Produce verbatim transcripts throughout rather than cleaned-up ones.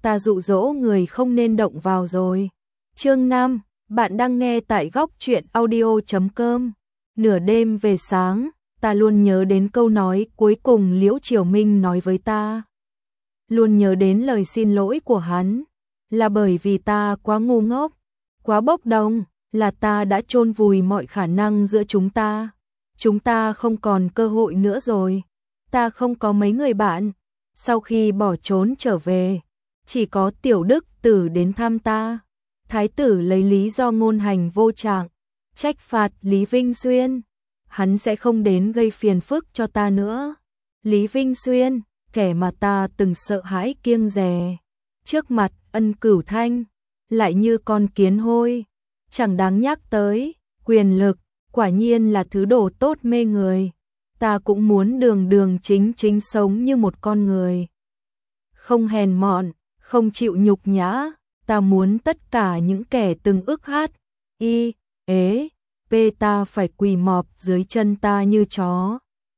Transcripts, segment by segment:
ta dụ dỗ người không nên động vào rồi. Chương năm, bạn đang nghe tại góc truyện audio chấm com. Nửa đêm về sáng, ta luôn nhớ đến câu nói cuối cùng Liễu Triều Minh nói với ta. Luôn nhớ đến lời xin lỗi của hắn, là bởi vì ta quá ngu ngốc, quá bốc đồng, là ta đã chôn vùi mọi khả năng giữa chúng ta. Chúng ta không còn cơ hội nữa rồi. Ta không có mấy người bạn. Sau khi bỏ trốn trở về, chỉ có Tiểu Đức Tử đến thăm ta. Thái tử lấy lý do ngôn hành vô trạng, trách phạt Lý Vinh Xuyên. Hắn sẽ không đến gây phiền phức cho ta nữa. Lý Vinh Xuyên, kẻ mà ta từng sợ hãi kiêng dè, trước mặt Ân Cửu Thanh, lại như con kiến hôi, chẳng đáng nhắc tới. Quyền lực, quả nhiên là thứ đồ tốt mê người. Ta cũng muốn đường đường chính chính sống như một con người. Không hèn mọn, không chịu nhục nhã. Ta muốn tất cả những kẻ từng ức hát, y, ế, pê ta phải quỳ mọp dưới chân ta như chó.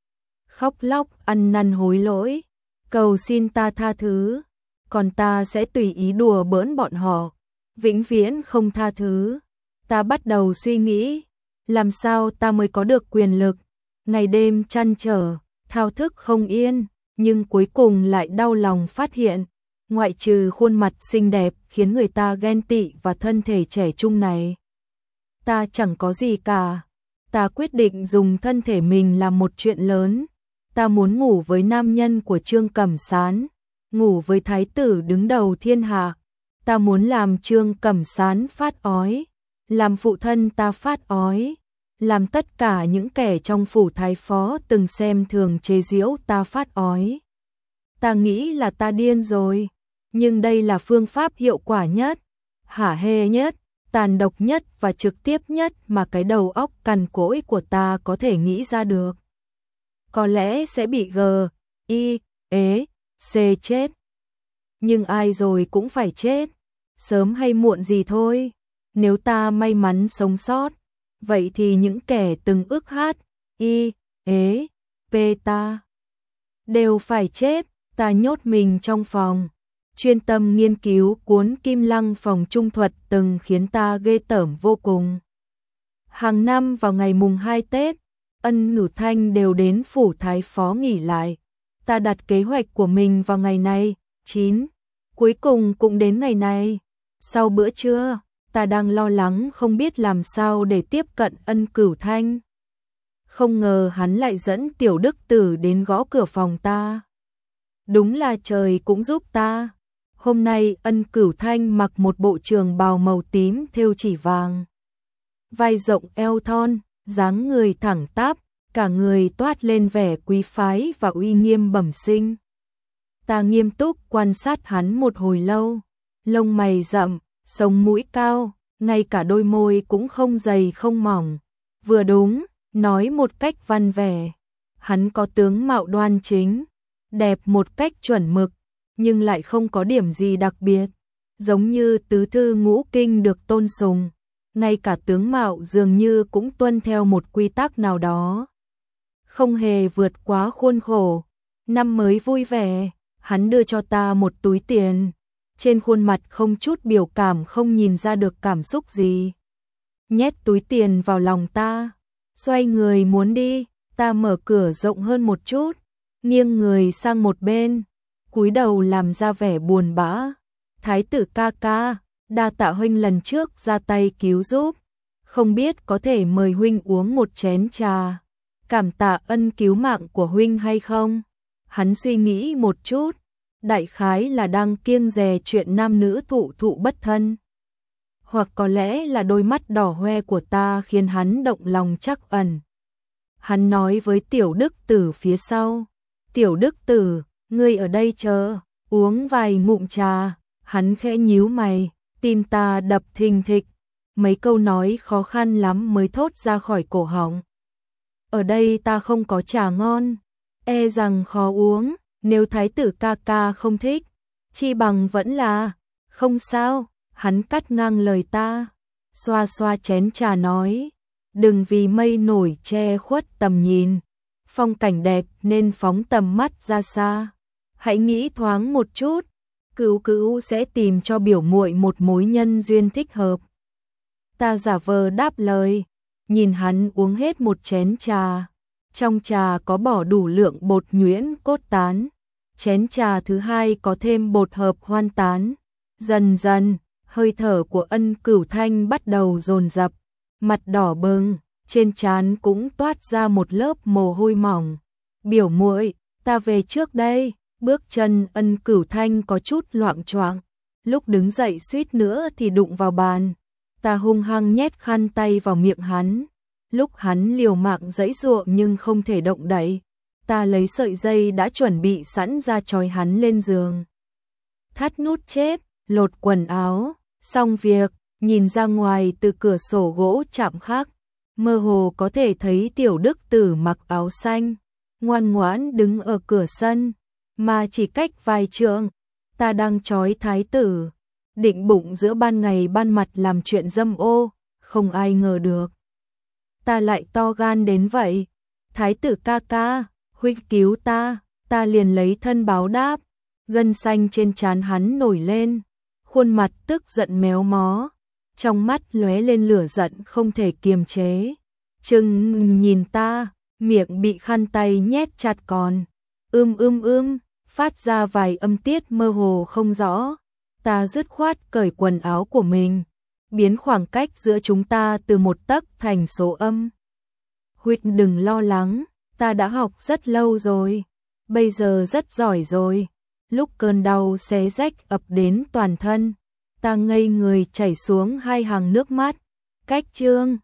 Khóc lóc, ăn năn hối lỗi, cầu xin ta tha thứ. Còn ta sẽ tùy ý đùa bỡn bọn họ, vĩnh viễn không tha thứ. Ta bắt đầu suy nghĩ, làm sao ta mới có được quyền lực. Ngày đêm trăn trở, thao thức không yên, nhưng cuối cùng lại đau lòng phát hiện, ngoại trừ khuôn mặt xinh đẹp khiến người ta ghen tị và thân thể trẻ trung này, ta chẳng có gì cả. Ta quyết định dùng thân thể mình làm một chuyện lớn. Ta muốn ngủ với nam nhân của Trương Cẩm Sán, ngủ với thái tử đứng đầu thiên hạ. Ta muốn làm Trương Cẩm Sán phát ói, làm phụ thân ta phát ói, làm tất cả những kẻ trong phủ thái phó từng xem thường chế giễu ta phát ói. Ta nghĩ là ta điên rồi, nhưng đây là phương pháp hiệu quả nhất, hả hê nhất, tàn độc nhất và trực tiếp nhất mà cái đầu óc cằn cỗi của ta có thể nghĩ ra được. Có lẽ sẽ bị G, I, ế, C chết. Nhưng ai rồi cũng phải chết, sớm hay muộn gì thôi. Nếu ta may mắn sống sót, vậy thì những kẻ từng ức hát, I, ế, P ta đều phải chết. Ta nhốt mình trong phòng, chuyên tâm nghiên cứu cuốn Kim Lăng Phòng Trung Thuật từng khiến ta ghê tởm vô cùng. Hàng năm vào ngày mùng hai Tết, Ân Cửu Thanh đều đến phủ thái phó nghỉ lại. Ta đặt kế hoạch của mình vào ngày này, chín, cuối cùng cũng đến ngày này. Sau bữa trưa, ta đang lo lắng không biết làm sao để tiếp cận Ân Cửu Thanh. Không ngờ hắn lại dẫn Tiểu Đức Tử đến gõ cửa phòng ta. Đúng là trời cũng giúp ta. Hôm nay Ân Cửu Thanh mặc một bộ trường bào màu tím thêu chỉ vàng, vai rộng eo thon, dáng người thẳng tắp, cả người toát lên vẻ quý phái và uy nghiêm bẩm sinh. Ta nghiêm túc quan sát hắn một hồi lâu, lông mày rậm, sống mũi cao, ngay cả đôi môi cũng không dày không mỏng, vừa đúng, nói một cách văn vẻ. Hắn có tướng mạo đoan chính, đẹp một cách chuẩn mực, nhưng lại không có điểm gì đặc biệt, giống như tứ thư ngũ kinh được tôn sùng. Ngay cả tướng mạo dường như cũng tuân theo một quy tắc nào đó, không hề vượt quá khuôn khổ. Năm mới vui vẻ, hắn đưa cho ta một túi tiền, trên khuôn mặt không chút biểu cảm, không nhìn ra được cảm xúc gì. Nhét túi tiền vào lòng ta, xoay người muốn đi. Ta mở cửa rộng hơn một chút, nghiêng người sang một bên, cúi đầu làm ra vẻ buồn bã. Thái tử ca ca, đa tạ huynh lần trước ra tay cứu giúp, không biết có thể mời huynh uống một chén trà, cảm tạ ân cứu mạng của huynh hay không? Hắn suy nghĩ một chút, đại khái là đang kiêng dè chuyện nam nữ thụ thụ bất thân, hoặc có lẽ là đôi mắt đỏ hoe của ta khiến hắn động lòng trắc ẩn. Hắn nói với Tiểu Đức Tử phía sau, Tiểu Đức Tử, ngươi ở đây chờ, uống vài ngụm trà. Hắn khẽ nhíu mày, tim ta đập thình thịch, mấy câu nói khó khăn lắm mới thốt ra khỏi cổ họng. Ở đây ta không có trà ngon, e rằng khó uống, nếu thái tử ca ca không thích, chi bằng vẫn là, không sao. Hắn cắt ngang lời ta, xoa xoa chén trà nói, đừng vì mây nổi che khuất tầm nhìn, phong cảnh đẹp nên phóng tầm mắt ra xa, hãy nghĩ thoáng một chút, Cữu Cữu sẽ tìm cho biểu muội một mối nhân duyên thích hợp. Ta giả vờ đáp lời, nhìn hắn uống hết một chén trà. Trong trà có bỏ đủ lượng bột nhuyễn cốt tán. Chén trà thứ hai có thêm bột hợp hoan tán. Dần dần, hơi thở của Ân Cửu Thanh bắt đầu dồn dập, mặt đỏ bừng, trên trán cũng toát ra một lớp mồ hôi mỏng. Biểu muội, ta về trước đây. Bước chân Ân Cửu Thanh có chút loạng choạng, lúc đứng dậy suýt nữa thì đụng vào bàn. Ta hung hăng nhét khăn tay vào miệng hắn. Lúc hắn liều mạng giãy giụa nhưng không thể động đậy, ta lấy sợi dây đã chuẩn bị sẵn ra trói hắn lên giường. Thắt nút chết, lột quần áo, xong việc, nhìn ra ngoài từ cửa sổ gỗ chạm khắc, mơ hồ có thể thấy Tiểu Đức Tử mặc áo xanh, ngoan ngoãn đứng ở cửa sân, mà chỉ cách vài trượng, ta đang trói thái tử, định bụng giữa ban ngày ban mặt làm chuyện dâm ô, không ai ngờ được. Ta lại to gan đến vậy, thái tử ca ca, huynh cứu ta, ta liền lấy thân báo đáp, gân xanh trên trán hắn nổi lên, khuôn mặt tức giận méo mó, trong mắt lóe lên lửa giận không thể kiềm chế. Chừng nhìn ta, miệng bị khăn tay nhét chặt còn, ưm ưm ưm, phát ra vài âm tiết mơ hồ không rõ. Ta dứt khoát cởi quần áo của mình, biến khoảng cách giữa chúng ta từ một tấc thành số âm. Huynh đừng lo lắng, ta đã học rất lâu rồi, bây giờ rất giỏi rồi. Lúc cơn đau xé rách ập đến toàn thân, ta ngây người chảy xuống hai hàng nước mắt. Cách chương